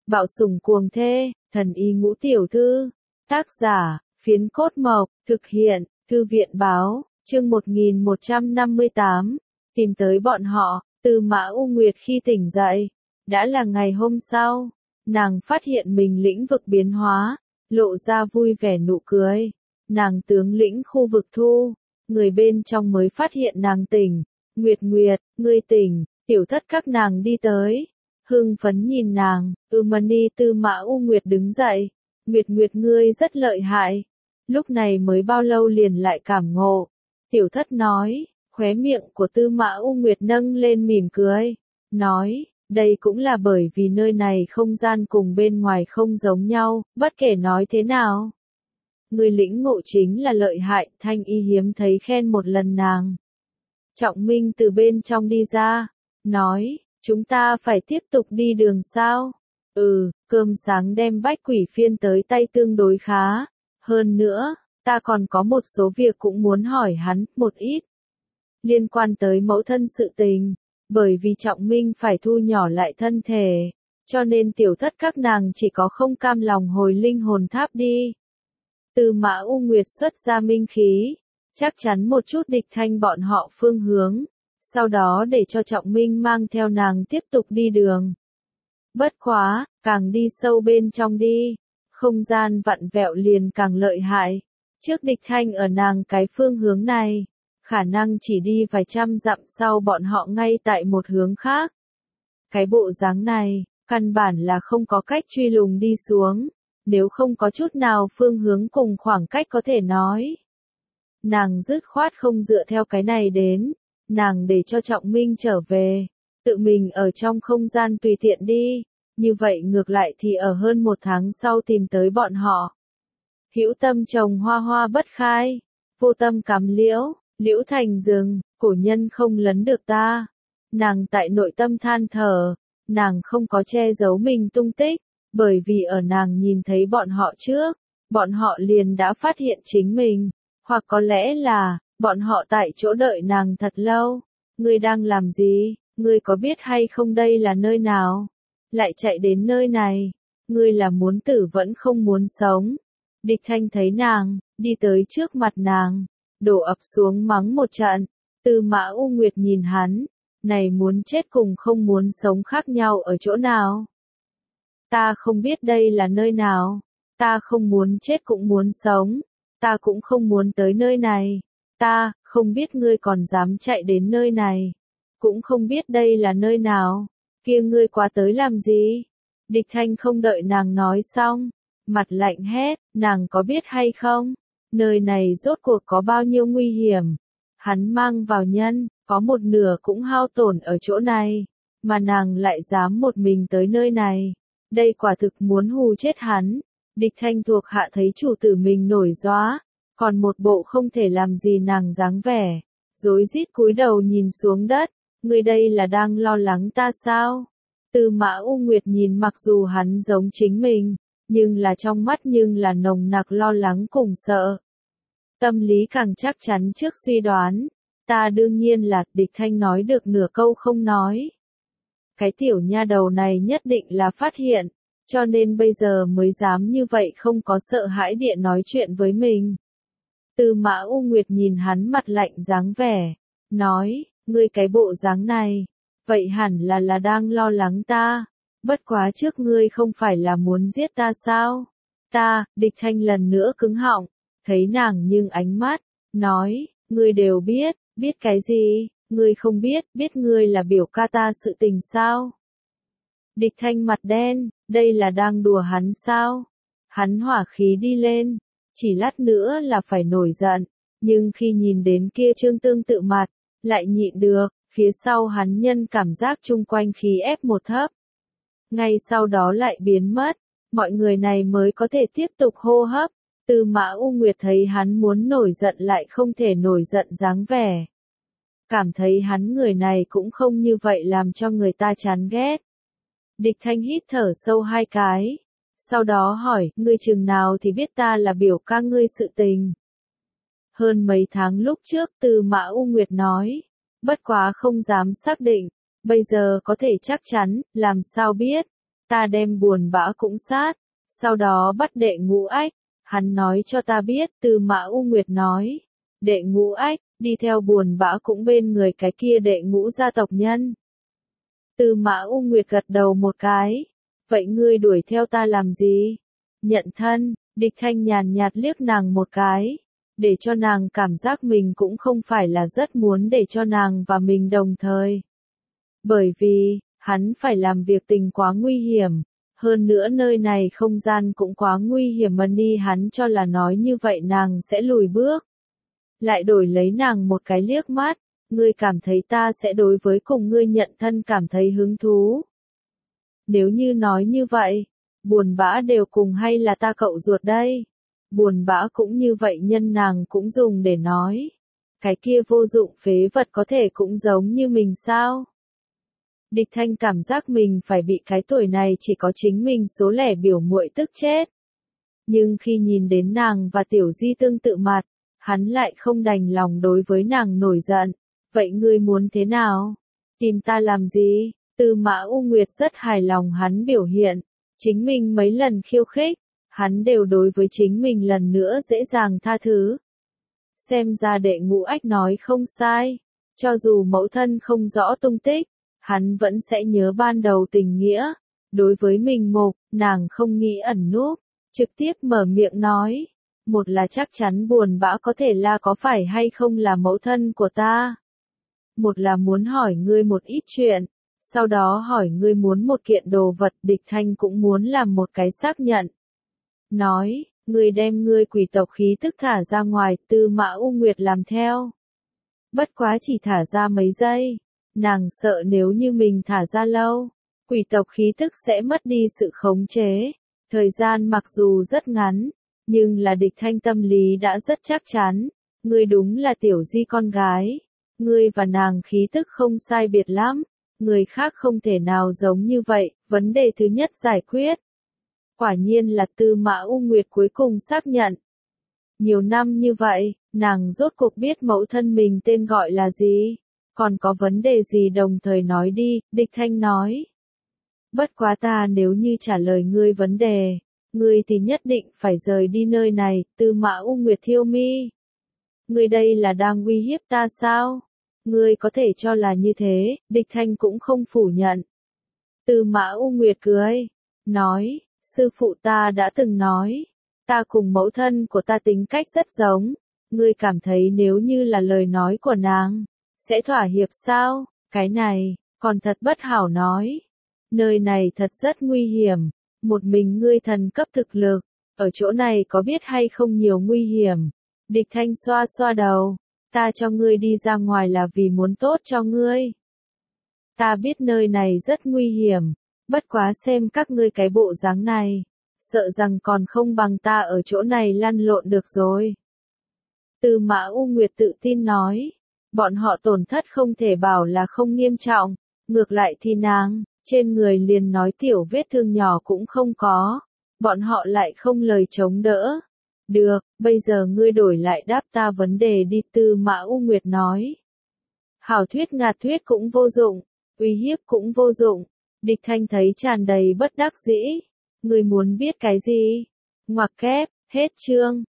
Bạo sủng cuồng thê, thần y ngũ tiểu thư. Tác giả, Phiến Cốt Mộc, thực hiện, Thư viện báo, chương 1158. Tìm tới bọn họ, Tư Mã U Nguyệt khi tỉnh dậy. Đã là ngày hôm sau, nàng phát hiện mình lĩnh vực biến hóa, lộ ra vui vẻ nụ cười. Nàng tướng lĩnh khu vực thu, người bên trong mới phát hiện nàng tỉnh. Nguyệt Nguyệt, ngươi tỉnh, tiểu thất các nàng đi tới. Hưng phấn nhìn nàng, Mani Tư Mã U Nguyệt đứng dậy. Nguyệt Nguyệt ngươi rất lợi hại. Lúc này mới bao lâu liền lại cảm ngộ. Tiểu thất nói, khóe miệng của Tư Mã U Nguyệt nâng lên mỉm cười. Nói, đây cũng là bởi vì nơi này không gian cùng bên ngoài không giống nhau, bất kể nói thế nào. Người lĩnh ngộ chính là lợi hại, Thanh Y hiếm thấy khen một lần nàng. Trọng Minh từ bên trong đi ra, nói, chúng ta phải tiếp tục đi đường sao? Cơm sáng đem bách quỷ phiên tới tay tương đối khá. Hơn nữa, ta còn có một số việc cũng muốn hỏi hắn, một ít. Liên quan tới mẫu thân sự tình, bởi vì Trọng Minh phải thu nhỏ lại thân thể, cho nên tiểu thất các nàng chỉ có không cam lòng hồi linh hồn tháp đi. Tư Mã U Nguyệt xuất ra minh khí, chắc chắn một chút địch thanh bọn họ phương hướng, sau đó để cho Trọng Minh mang theo nàng tiếp tục đi đường. Bất quá, càng đi sâu bên trong đi, không gian vặn vẹo liền càng lợi hại. Trước địch thanh ở nàng cái phương hướng này, khả năng chỉ đi vài trăm dặm sau bọn họ ngay tại một hướng khác. Cái bộ dáng này, căn bản là không có cách truy lùng đi xuống, nếu không có chút nào phương hướng cùng khoảng cách có thể nói. Nàng dứt khoát không dựa theo cái này đến, nàng để cho Trọng Minh trở về, tự mình ở trong không gian tùy tiện đi, như vậy ngược lại thì ở hơn một tháng sau tìm tới bọn họ. Hữu tâm trồng hoa hoa bất khai, vô tâm cắm liễu, liễu thành rừng, cổ nhân không lấn được ta. Nàng tại nội tâm than thở, nàng không có che giấu mình tung tích, bởi vì ở nàng nhìn thấy bọn họ trước, bọn họ liền đã phát hiện chính mình, hoặc có lẽ là, bọn họ tại chỗ đợi nàng thật lâu. Ngươi đang làm gì? Ngươi có biết hay không đây là nơi nào? Lại chạy đến nơi này, ngươi là muốn tử vẫn không muốn sống. Địch thanh thấy nàng, đi tới trước mặt nàng, đổ ập xuống mắng một trận. Tư Mã U Nguyệt nhìn hắn, này muốn chết cùng không muốn sống khác nhau ở chỗ nào? Ta không biết đây là nơi nào, ta không muốn chết cũng muốn sống, ta cũng không muốn tới nơi này, ta không biết ngươi còn dám chạy đến nơi này, cũng không biết đây là nơi nào, kia ngươi quá tới làm gì? Địch thanh không đợi nàng nói xong, mặt lạnh hét, nàng có biết hay không, nơi này rốt cuộc có bao nhiêu nguy hiểm, hắn mang vào nhân, có một nửa cũng hao tổn ở chỗ này, mà nàng lại dám một mình tới nơi này, đây quả thực muốn hù chết hắn. Địch thanh thuộc hạ thấy chủ tử mình nổi gióa, còn một bộ không thể làm gì nàng dáng vẻ, rối rít cúi đầu nhìn xuống đất, người đây là đang lo lắng ta sao? Tư Mã U Nguyệt nhìn mặc dù hắn giống chính mình, nhưng là trong mắt nhưng là nồng nặc lo lắng cùng sợ. Tâm lý càng chắc chắn trước suy đoán, ta đương nhiên là, địch thanh nói được nửa câu không nói. Cái tiểu nha đầu này nhất định là phát hiện, cho nên bây giờ mới dám như vậy không có sợ hãi địa nói chuyện với mình. Tư Mã U Nguyệt nhìn hắn mặt lạnh dáng vẻ, nói, ngươi cái bộ dáng này, vậy hẳn là đang lo lắng ta, bất quá trước ngươi không phải là muốn giết ta sao? Ta, địch thanh lần nữa cứng họng, thấy nàng nhưng ánh mắt, nói, ngươi đều biết, biết cái gì, ngươi không biết, biết ngươi là biểu ca ta sự tình sao? Địch thanh mặt đen, đây là đang đùa hắn sao? Hắn hỏa khí đi lên, chỉ lát nữa là phải nổi giận, nhưng khi nhìn đến kia trương tương tự mặt, lại nhịn được, phía sau hắn nhân cảm giác chung quanh khí ép một thấp. Ngay sau đó lại biến mất, mọi người này mới có thể tiếp tục hô hấp. Tư Mã U Nguyệt thấy hắn muốn nổi giận lại không thể nổi giận dáng vẻ. Cảm thấy hắn người này cũng không như vậy làm cho người ta chán ghét. Địch thanh hít thở sâu hai cái. Sau đó hỏi, ngươi chừng nào thì biết ta là biểu ca ngươi sự tình. Hơn mấy tháng lúc trước Tư Mã U Nguyệt nói. Bất quá không dám xác định. Bây giờ có thể chắc chắn, làm sao biết. Ta đem Buồn Bã cũng sát, sau đó bắt Đệ Ngũ Ách, hắn nói cho ta biết, Tư Mã U Nguyệt nói, Đệ Ngũ Ách, đi theo Buồn Bã cũng bên người cái kia Đệ Ngũ gia tộc nhân. Tư Mã U Nguyệt gật đầu một cái, vậy ngươi đuổi theo ta làm gì? Nhận thân, Địch Thanh nhàn nhạt liếc nàng một cái, để cho nàng cảm giác mình cũng không phải là rất muốn để cho nàng và mình đồng thời. Bởi vì, hắn phải làm việc tình quá nguy hiểm, hơn nữa nơi này không gian cũng quá nguy hiểm mà ni hắn cho là nói như vậy nàng sẽ lùi bước. Lại đổi lấy nàng một cái liếc mắt, ngươi cảm thấy ta sẽ đối với cùng ngươi nhận thân cảm thấy hứng thú. Nếu như nói như vậy, Buồn Bã đều cùng hay là ta cậu ruột đây? Buồn Bã cũng như vậy nhân nàng cũng dùng để nói. Cái kia vô dụng phế vật có thể cũng giống như mình sao? Địch Thanh cảm giác mình phải bị cái tuổi này chỉ có chính mình số lẻ biểu muội tức chết. Nhưng khi nhìn đến nàng và Tiểu Di tương tự mặt, hắn lại không đành lòng đối với nàng nổi giận. Vậy ngươi muốn thế nào? Tìm ta làm gì? Tư Mã U Nguyệt rất hài lòng hắn biểu hiện. Chính mình mấy lần khiêu khích, hắn đều đối với chính mình lần nữa dễ dàng tha thứ. Xem ra Đệ Ngũ Ách nói không sai. Cho dù mẫu thân không rõ tung tích, hắn vẫn sẽ nhớ ban đầu tình nghĩa. Đối với mình Mộc, nàng không nghĩ ẩn núp, trực tiếp mở miệng nói. Một là chắc chắn Buồn Bã có thể là có phải hay không là mẫu thân của ta. Một là muốn hỏi ngươi một ít chuyện, sau đó hỏi ngươi muốn một kiện đồ vật. Địch Thanh cũng muốn làm một cái xác nhận. Nói, ngươi đem ngươi quỷ tộc khí tức thả ra ngoài. Tư Mã U Nguyệt làm theo. Bất quá chỉ thả ra mấy giây, nàng sợ nếu như mình thả ra lâu, quỷ tộc khí tức sẽ mất đi sự khống chế. Thời gian mặc dù rất ngắn, nhưng là Địch Thanh tâm lý đã rất chắc chắn. Ngươi đúng là Tiểu Di con gái. Ngươi và nàng khí tức không sai biệt lắm. Người khác không thể nào giống như vậy. Vấn đề thứ nhất giải quyết. Quả nhiên là Tư Mã U Nguyệt cuối cùng xác nhận. Nhiều năm như vậy, nàng rốt cuộc biết mẫu thân mình tên gọi là gì. Còn có vấn đề gì đồng thời nói đi, Địch Thanh nói. Bất quá ta nếu như trả lời ngươi vấn đề, ngươi thì nhất định phải rời đi nơi này. Tư Mã U Nguyệt thiêu mi. Ngươi đây là đang uy hiếp ta sao? Ngươi có thể cho là như thế, Địch Thanh cũng không phủ nhận. Tư Mã U Nguyệt cười, nói, sư phụ ta đã từng nói, ta cùng mẫu thân của ta tính cách rất giống, ngươi cảm thấy nếu như là lời nói của nàng, sẽ thỏa hiệp sao? Cái này, còn thật bất hảo nói. Nơi này thật rất nguy hiểm, một mình ngươi thần cấp thực lực, ở chỗ này có biết hay không nhiều nguy hiểm. Địch Thanh xoa xoa đầu, ta cho ngươi đi ra ngoài là vì muốn tốt cho ngươi. Ta biết nơi này rất nguy hiểm, bất quá xem các ngươi cái bộ dáng này, sợ rằng còn không bằng ta ở chỗ này lăn lộn được rồi. Tư Mã U Nguyệt tự tin nói, bọn họ tổn thất không thể bảo là không nghiêm trọng, ngược lại thì nàng, trên người liền nói tiểu vết thương nhỏ cũng không có, bọn họ lại không lời chống đỡ. Được, bây giờ ngươi đổi lại đáp ta vấn đề đi. Tư Mã U Nguyệt nói. Hảo thuyết ngạt thuyết cũng vô dụng, uy hiếp cũng vô dụng. Địch Thanh thấy tràn đầy bất đắc dĩ. Ngươi muốn biết cái gì? Ngoặc kép, hết chương.